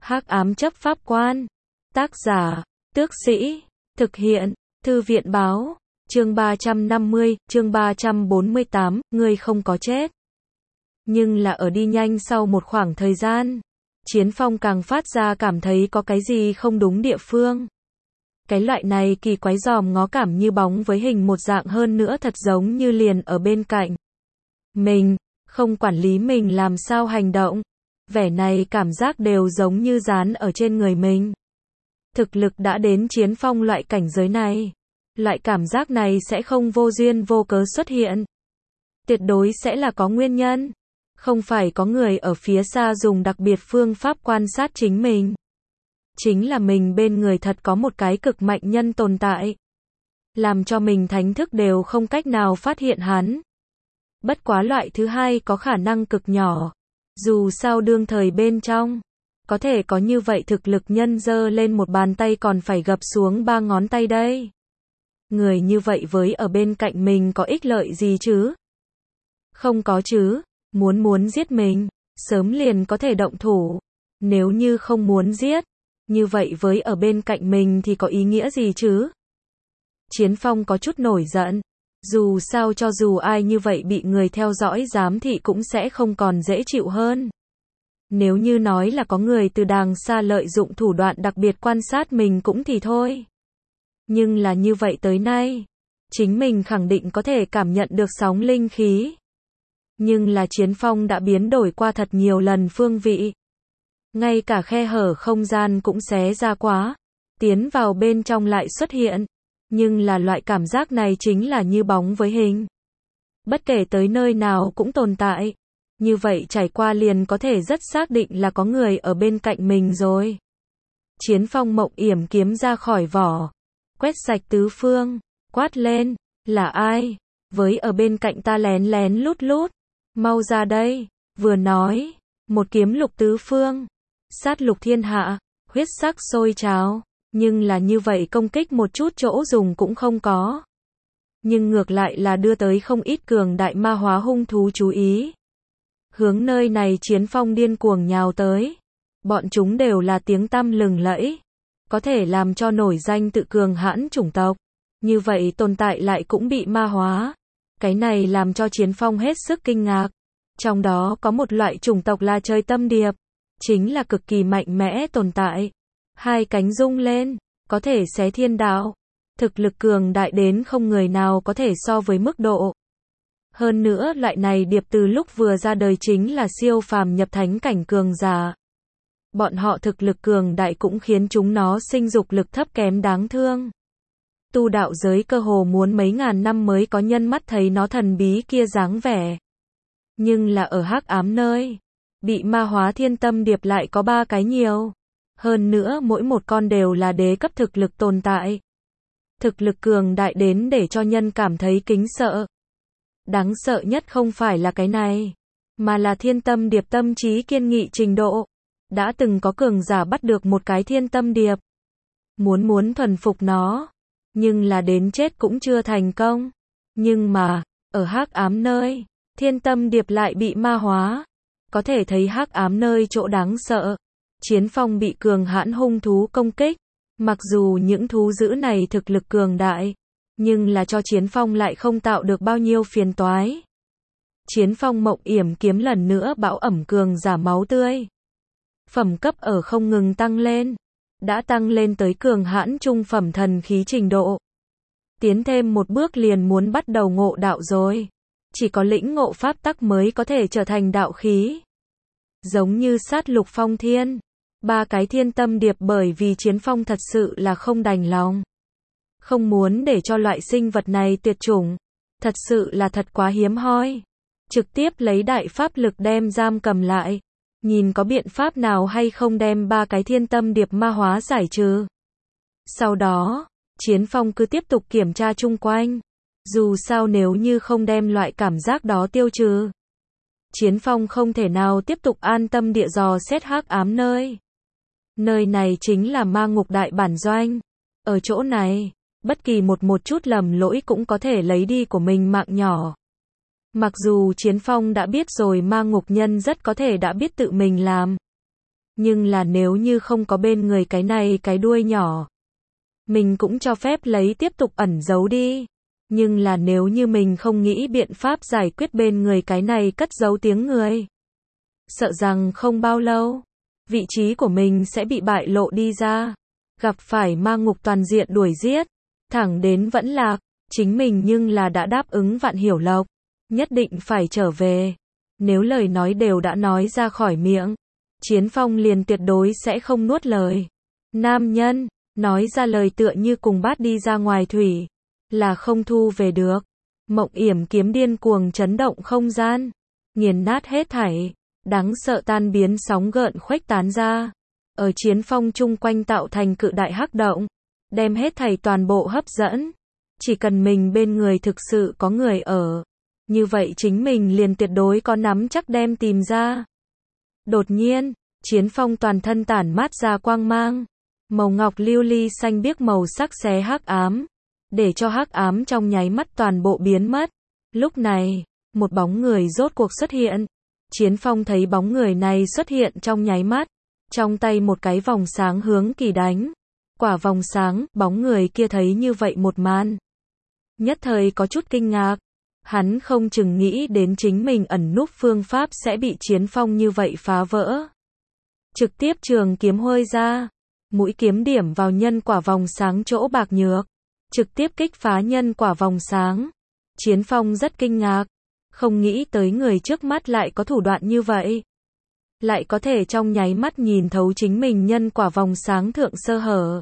Hắc ám chấp pháp quan. Tác giả, Tước Sĩ. Thực hiện, Thư viện báo. Chương 350, chương 348, ngươi không có chết. Nhưng là ở đi nhanh sau một khoảng thời gian, Chiến Phong càng phát ra cảm thấy có cái gì không đúng địa phương. Cái loại này kỳ quái dòm ngó cảm như bóng với hình một dạng, hơn nữa thật giống như liền ở bên cạnh mình, không quản lý mình làm sao hành động. Vẻ này cảm giác đều giống như dán ở trên người mình. Thực lực đã đến Chiến Phong loại cảnh giới này, loại cảm giác này sẽ không vô duyên vô cớ xuất hiện. Tuyệt đối sẽ là có nguyên nhân. Không phải có người ở phía xa dùng đặc biệt phương pháp quan sát chính mình. Chính là mình bên người thật có một cái cực mạnh nhân tồn tại, làm cho mình thánh thức đều không cách nào phát hiện hắn. Bất quá loại thứ hai có khả năng cực nhỏ. Dù sao đương thời bên trong, có thể có như vậy thực lực nhân giơ lên một bàn tay còn phải gập xuống 3 ngón tay đây. Người như vậy với ở bên cạnh mình có ích lợi gì chứ? Không có chứ, muốn giết mình, sớm liền có thể động thủ. Nếu như không muốn giết, như vậy với ở bên cạnh mình thì có ý nghĩa gì chứ? Chiến Phong có chút nổi giận. Dù sao cho dù ai như vậy bị người theo dõi giám thị cũng sẽ không còn dễ chịu hơn. Nếu như nói là có người từ đàng xa lợi dụng thủ đoạn đặc biệt quan sát mình cũng thì thôi. Nhưng là như vậy tới nay, chính mình khẳng định có thể cảm nhận được sóng linh khí. Nhưng là Chiến Phong đã biến đổi qua thật nhiều lần phương vị. Ngay cả khe hở không gian cũng xé ra quá. Tiến vào bên trong lại xuất hiện. Nhưng là loại cảm giác này chính là như bóng với hình. Bất kể tới nơi nào cũng tồn tại. Như vậy trải qua liền có thể rất xác định là có người ở bên cạnh mình rồi. Chiến Phong mộng yểm kiếm ra khỏi vỏ. Quét sạch tứ phương. Quát lên. Là ai? Với ở bên cạnh ta lén lén lút lút. Mau ra đây. Vừa nói. Một kiếm lục tứ phương. Sát lục thiên hạ. Huyết sắc sôi trào. Nhưng là như vậy công kích một chút chỗ dùng cũng không có. Nhưng ngược lại là đưa tới không ít cường đại ma hóa hung thú chú ý. Hướng nơi này Chiến Phong điên cuồng nhào tới. Bọn chúng đều là tiếng tăm lừng lẫy. Có thể làm cho nổi danh tự cường hãn chủng tộc. Như vậy tồn tại lại cũng bị ma hóa. Cái này làm cho Chiến Phong hết sức kinh ngạc. Trong đó có một loại chủng tộc là trời tâm điệp. Chính là cực kỳ mạnh mẽ tồn tại. Hai cánh rung lên, có thể xé thiên đạo. Thực lực cường đại đến không người nào có thể so với mức độ. Hơn nữa loại này điệp từ lúc vừa ra đời chính là siêu phàm nhập thánh cảnh cường giả. Bọn họ thực lực cường đại cũng khiến chúng nó sinh dục lực thấp kém đáng thương. Tu đạo giới cơ hồ muốn mấy ngàn năm mới có nhân mắt thấy nó thần bí kia dáng vẻ. Nhưng là ở hắc ám nơi, bị ma hóa thiên tâm điệp lại có 3 cái nhiều. Hơn nữa mỗi một con đều là đế cấp thực lực tồn tại. Thực lực cường đại đến để cho nhân cảm thấy kính sợ. Đáng sợ nhất không phải là cái này, mà là thiên tâm điệp tâm trí kiên nghị trình độ. Đã từng có cường giả bắt được một cái thiên tâm điệp. Muốn thuần phục nó. Nhưng là đến chết cũng chưa thành công. Nhưng mà, ở hắc ám nơi, thiên tâm điệp lại bị ma hóa. Có thể thấy hắc ám nơi chỗ đáng sợ. Chiến Phong bị cường hãn hung thú công kích. Mặc dù những thú dữ này thực lực cường đại, nhưng là cho Chiến Phong lại không tạo được bao nhiêu phiền toái. Chiến Phong mộng yểm kiếm lần nữa bão ẩm cường giả máu tươi. Phẩm cấp ở không ngừng tăng lên. Đã tăng lên tới cường hãn trung phẩm thần khí trình độ. Tiến thêm một bước liền muốn bắt đầu ngộ đạo rồi. Chỉ có lĩnh ngộ pháp tắc mới có thể trở thành đạo khí. Giống như sát lục phong thiên. 3 cái thiên tâm điệp bởi vì Chiến Phong thật sự là không đành lòng. Không muốn để cho loại sinh vật này tuyệt chủng. Thật sự là thật quá hiếm hoi. Trực tiếp lấy đại pháp lực đem giam cầm lại. Nhìn có biện pháp nào hay không đem 3 cái thiên tâm điệp ma hóa giải trừ. Sau đó, Chiến Phong cứ tiếp tục kiểm tra chung quanh. Dù sao nếu như không đem loại cảm giác đó tiêu trừ, Chiến Phong không thể nào tiếp tục an tâm địa dò xét hắc ám nơi. Nơi này chính là ma ngục đại bản doanh. Ở chỗ này, bất kỳ một chút lầm lỗi cũng có thể lấy đi của mình mạng nhỏ. Mặc dù Chiến Phong đã biết rồi ma ngục nhân rất có thể đã biết tự mình làm. Nhưng là nếu như không có bên người cái này cái đuôi nhỏ, mình cũng cho phép lấy tiếp tục ẩn giấu đi. Nhưng là nếu như mình không nghĩ biện pháp giải quyết bên người cái này cất giấu tiếng người, sợ rằng không bao lâu, vị trí của mình sẽ bị bại lộ đi ra, gặp phải ma ngục toàn diện đuổi giết, thẳng đến vẫn lạc. Chính mình nhưng là đã đáp ứng Vạn Hiểu Lộc, nhất định phải trở về. Nếu lời nói đều đã nói ra khỏi miệng, Chiến Phong liền tuyệt đối sẽ không nuốt lời. Nam nhân, nói ra lời tựa như cùng bát đi ra ngoài thủy, là không thu về được. Mộng yểm kiếm điên cuồng chấn động không gian, nghiền nát hết thảy, đáng sợ tan biến sóng gợn khuếch tán ra. Ở Chiến Phong chung quanh tạo thành cự đại hắc động, đem hết thảy toàn bộ hấp dẫn. Chỉ cần mình bên người thực sự có người ở, như vậy chính mình liền tuyệt đối có nắm chắc đem tìm ra. Đột nhiên, Chiến Phong toàn thân tản mát ra quang mang, màu ngọc lưu ly xanh biếc màu sắc xé hắc ám, để cho hắc ám trong nháy mắt toàn bộ biến mất. Lúc này, một bóng người rốt cuộc xuất hiện. Chiến Phong thấy bóng người này xuất hiện trong nháy mắt, trong tay một cái vòng sáng hướng kỳ đánh. Quả vòng sáng, bóng người kia thấy như vậy một màn, nhất thời có chút kinh ngạc. Hắn không chừng nghĩ đến chính mình ẩn núp phương pháp sẽ bị Chiến Phong như vậy phá vỡ. Trực tiếp trường kiếm huôi ra, mũi kiếm điểm vào nhân quả vòng sáng chỗ bạc nhược, trực tiếp kích phá nhân quả vòng sáng. Chiến Phong rất kinh ngạc, không nghĩ tới người trước mắt lại có thủ đoạn như vậy, lại có thể trong nháy mắt nhìn thấu chính mình nhân quả vòng sáng thượng sơ hở,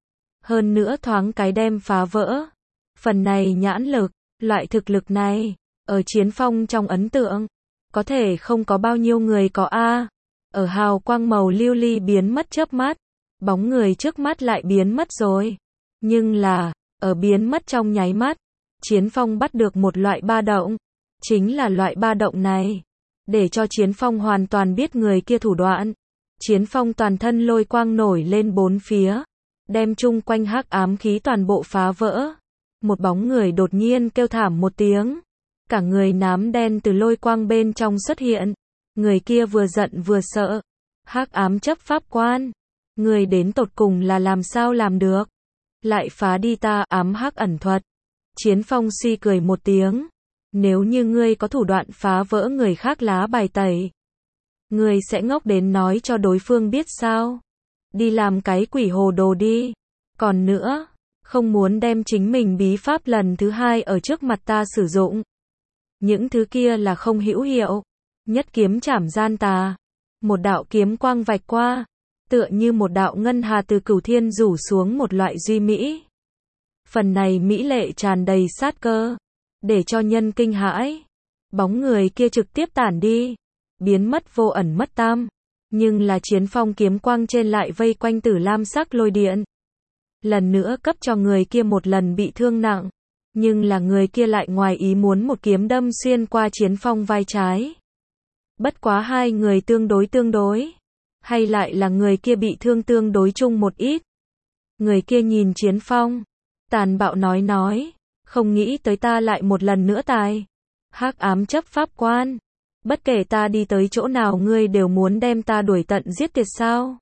hơn nữa thoáng cái đem phá vỡ. Phần này nhãn lực, loại thực lực này, ở Chiến Phong trong ấn tượng, có thể không có bao nhiêu người có a. Ở hào quang màu lưu ly biến mất chớp mắt, bóng người trước mắt lại biến mất rồi. Nhưng là, ở biến mất trong nháy mắt, Chiến Phong bắt được một loại ba động, chính là loại ba động này, để cho Chiến Phong hoàn toàn biết người kia thủ đoạn. Chiến Phong toàn thân lôi quang nổi lên bốn phía, đem chung quanh hắc ám khí toàn bộ phá vỡ. Một bóng người đột nhiên kêu thảm một tiếng, cả người nám đen từ lôi quang bên trong xuất hiện. Người kia vừa giận vừa sợ. Hắc ám chấp pháp quan, người đến tột cùng là làm sao làm được, lại phá đi ta ám hắc ẩn thuật. Chiến Phong suy cười một tiếng, nếu như ngươi có thủ đoạn phá vỡ người khác lá bài tẩy, ngươi sẽ ngốc đến nói cho đối phương biết sao? Đi làm cái quỷ hồ đồ đi. Còn nữa, không muốn đem chính mình bí pháp lần thứ hai ở trước mặt ta sử dụng. Những thứ kia là không hữu hiệu. Nhất kiếm chảm gian tà. Một đạo kiếm quang vạch qua, tựa như một đạo ngân hà từ cửu thiên rủ xuống một loại duy mỹ. Phần này mỹ lệ tràn đầy sát cơ, để cho nhân kinh hãi. Bóng người kia trực tiếp tản đi, biến mất vô ẩn mất tam. Nhưng là Chiến Phong kiếm quang trên lại vây quanh tử lam sắc lôi điện. Lần nữa cấp cho người kia một lần bị thương nặng. Nhưng là người kia lại ngoài ý muốn một kiếm đâm xuyên qua Chiến Phong vai trái. Bất quá hai người tương đối. Hay lại là người kia bị thương tương đối chung một ít. Người kia nhìn Chiến Phong, tàn bạo nói, không nghĩ tới ta lại một lần nữa tài. Hắc ám chấp pháp quan, bất kể ta đi tới chỗ nào ngươi đều muốn đem ta đuổi tận giết tuyệt sao?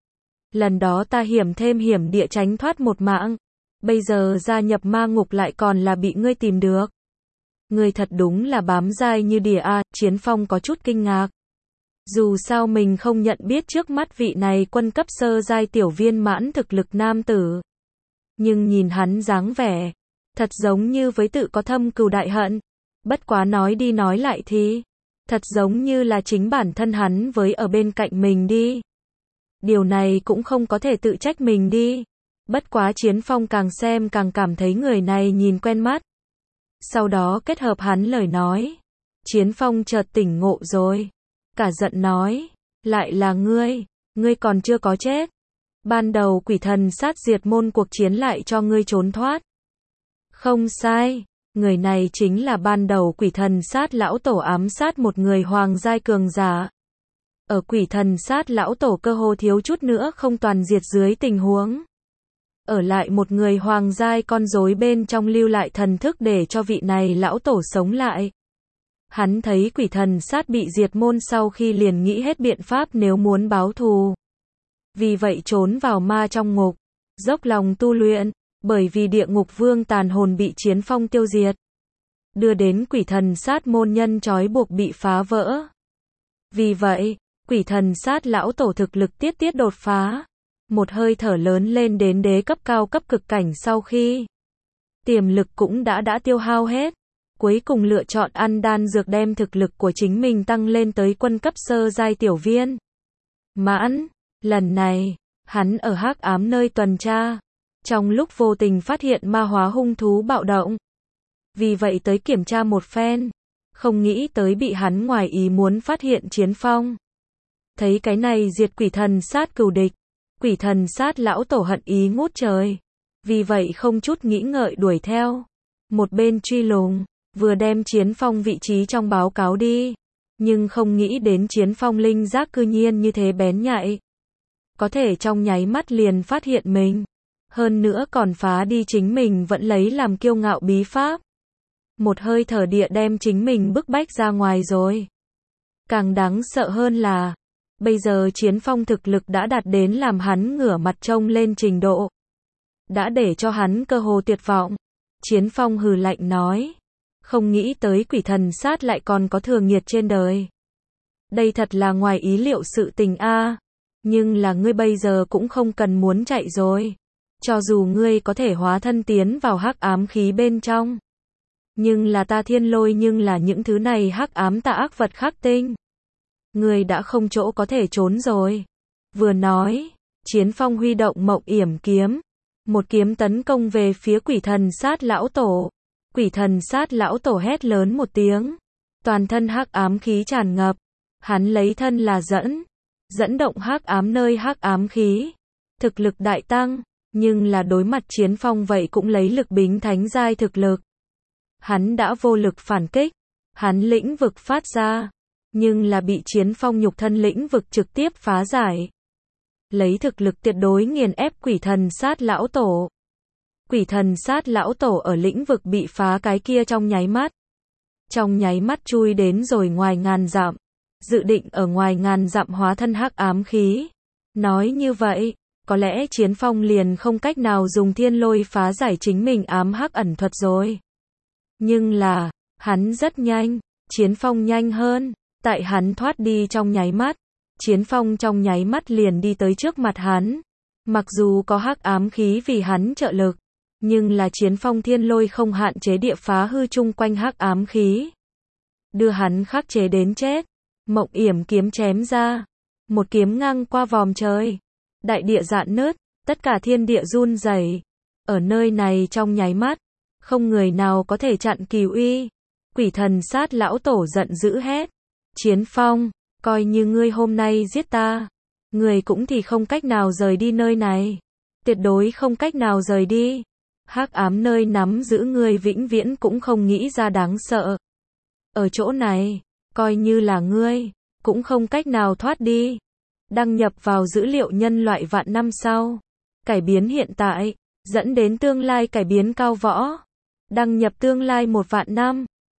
Lần đó ta hiểm thêm hiểm địa tránh thoát một mạng, bây giờ gia nhập ma ngục lại còn là bị ngươi tìm được. Ngươi thật đúng là bám dai như đỉa a. Chiến Phong có chút kinh ngạc. Dù sao mình không nhận biết trước mắt vị này quân cấp sơ giai tiểu viên mãn thực lực nam tử. Nhưng nhìn hắn dáng vẻ, thật giống như với tự có thâm cừu đại hận. Bất quá nói đi nói lại thì, thật giống như là chính bản thân hắn với ở bên cạnh mình đi. Điều này cũng không có thể tự trách mình đi. Bất quá Chiến Phong càng xem càng cảm thấy người này nhìn quen mắt. Sau đó kết hợp hắn lời nói, Chiến Phong chợt tỉnh ngộ rồi. Cả giận nói, lại là ngươi còn chưa có chết. Ban đầu quỷ thần sát diệt môn cuộc chiến lại cho ngươi trốn thoát. Không sai, người này chính là ban đầu quỷ thần sát lão tổ ám sát một người hoàng giai cường giả. Ở quỷ thần sát lão tổ cơ hồ thiếu chút nữa không toàn diệt dưới tình huống. Ở lại một người hoàng giai con rối bên trong lưu lại thần thức để cho vị này lão tổ sống lại. Hắn thấy quỷ thần sát bị diệt môn sau khi liền nghĩ hết biện pháp nếu muốn báo thù. Vì vậy trốn vào ma trong ngục, dốc lòng tu luyện, bởi vì địa ngục vương tàn hồn bị Chiến Phong tiêu diệt, đưa đến quỷ thần sát môn nhân trói buộc bị phá vỡ. Vì vậy, quỷ thần sát lão tổ thực lực tiết đột phá, một hơi thở lớn lên đến đế cấp cao cấp cực cảnh sau khi tiềm lực cũng đã tiêu hao hết, cuối cùng lựa chọn ăn đan dược đem thực lực của chính mình tăng lên tới quân cấp sơ giai tiểu viên mãn. Lần này, hắn ở hắc ám nơi tuần tra, trong lúc vô tình phát hiện ma hóa hung thú bạo động. Vì vậy tới kiểm tra một phen, không nghĩ tới bị hắn ngoài ý muốn phát hiện Chiến Phong. Thấy cái này diệt quỷ thần sát cừu địch, quỷ thần sát lão tổ hận ý ngút trời. Vì vậy không chút nghĩ ngợi đuổi theo, một bên truy lùng, vừa đem Chiến Phong vị trí trong báo cáo đi, nhưng không nghĩ đến Chiến Phong linh giác cư nhiên như thế bén nhạy, có thể trong nháy mắt liền phát hiện mình, hơn nữa còn phá đi chính mình vẫn lấy làm kiêu ngạo bí pháp. Một hơi thở địa đem chính mình bức bách ra ngoài rồi. Càng đáng sợ hơn là, bây giờ Chiến Phong thực lực đã đạt đến làm hắn ngửa mặt trông lên trình độ, đã để cho hắn cơ hồ tuyệt vọng. Chiến Phong hừ lạnh nói, không nghĩ tới quỷ thần sát lại còn có thường nghiệt trên đời. Đây thật là ngoài ý liệu sự tình a. Nhưng là ngươi bây giờ cũng không cần muốn chạy rồi. Cho dù ngươi có thể hóa thân tiến vào hắc ám khí bên trong, nhưng là ta thiên lôi nhưng là những thứ này hắc ám tà ác vật khắc tinh. Ngươi đã không chỗ có thể trốn rồi. Vừa nói, Chiến Phong huy động Mộng Yểm kiếm, một kiếm tấn công về phía quỷ thần sát lão tổ. Quỷ thần sát lão tổ hét lớn một tiếng, toàn thân hắc ám khí tràn ngập, hắn lấy thân là dẫn động hắc ám nơi hắc ám khí, thực lực đại tăng, nhưng là đối mặt Chiến Phong vậy cũng lấy lực bính thánh giai thực lực. Hắn đã vô lực phản kích, hắn lĩnh vực phát ra, nhưng là bị Chiến Phong nhục thân lĩnh vực trực tiếp phá giải. Lấy thực lực tuyệt đối nghiền ép quỷ thần sát lão tổ. Quỷ thần sát lão tổ ở lĩnh vực bị phá cái kia trong nháy mắt chui đến rồi ngoài ngàn dặm, dự định ở ngoài ngàn dặm hóa thân hắc ám khí. Nói như vậy, có lẽ Chiến Phong liền không cách nào dùng thiên lôi phá giải chính mình ám hắc ẩn thuật rồi. Nhưng là, hắn rất nhanh, Chiến Phong nhanh hơn, tại hắn thoát đi trong nháy mắt, Chiến Phong trong nháy mắt liền đi tới trước mặt hắn. Mặc dù có hắc ám khí vì hắn trợ lực, nhưng là Chiến Phong thiên lôi không hạn chế địa phá hư chung quanh hắc ám khí, đưa hắn khắc chế đến chết. Mộng Yểm kiếm chém ra, một kiếm ngang qua vòm trời, đại địa rạn nứt, tất cả thiên địa run rẩy. Ở nơi này trong nháy mắt, không người nào có thể chặn kỳ uy. Quỷ thần sát lão tổ giận dữ hét, Chiến Phong, coi như ngươi hôm nay giết ta, ngươi cũng thì không cách nào rời đi nơi này, tuyệt đối không cách nào rời đi. Hắc ám nơi nắm giữ ngươi vĩnh viễn cũng không nghĩ ra đáng sợ. Ở chỗ này, coi như là ngươi, cũng không cách nào thoát đi. Đăng nhập vào dữ liệu nhân loại vạn năm sau, cải biến hiện tại, dẫn đến tương lai cải biến cao võ. Đăng nhập tương lai 1 vạn năm.